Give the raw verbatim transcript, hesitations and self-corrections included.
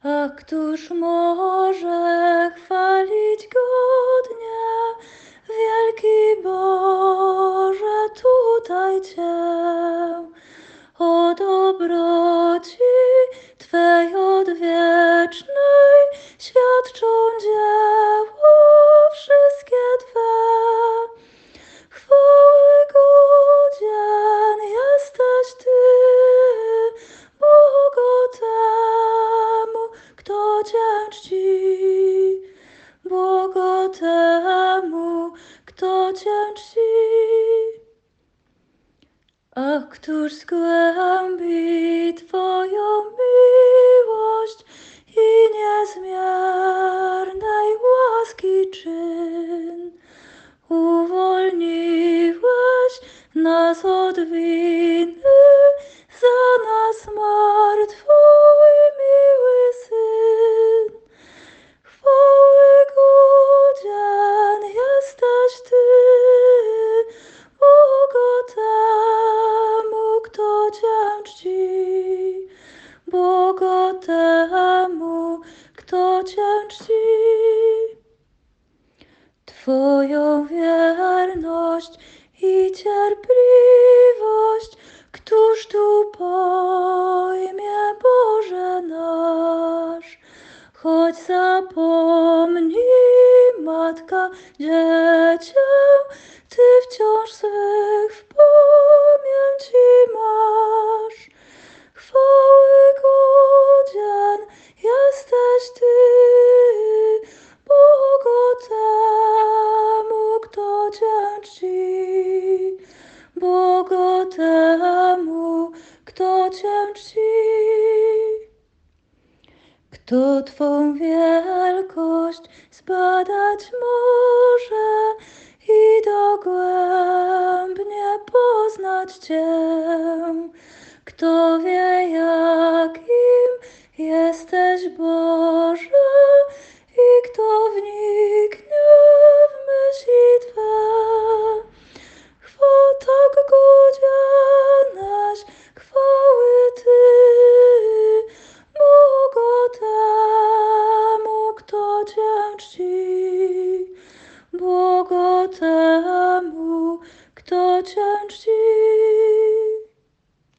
A któż może chwalić godnie, wielki Boże, tutaj Cię? O dobroci Twej odwiecznej świadczą dzieła wszystkie Twe. Chwały godzien jesteś Ty, Bogu temu, kto Cię czci, Bogu temu, kto Cię czci. A któż zgłębi Twoją miłość i niezmiernej łaski czyn? Uwolniłeś nas od winy, za nas martw Twój miły Syn. Chwały godzien jesteś Ty, Bogu temu, kto Cię czci, Bogu temu, kto Cię czci. Twoją wierność i cierpliwość, któż tu pojmie, Boże nasz? Choć zapomni matka dziecię, Ty wciąż swych w pamięci masz. Chwały godzien jesteś Ty, Bogu temu, kto Cię czci, Bogu temu, kto Cię czci. Kto Twą wielkość zbadać może i dogłębnie poznać Cię? Kto wie, jakim jesteś, Boże, i kto w nim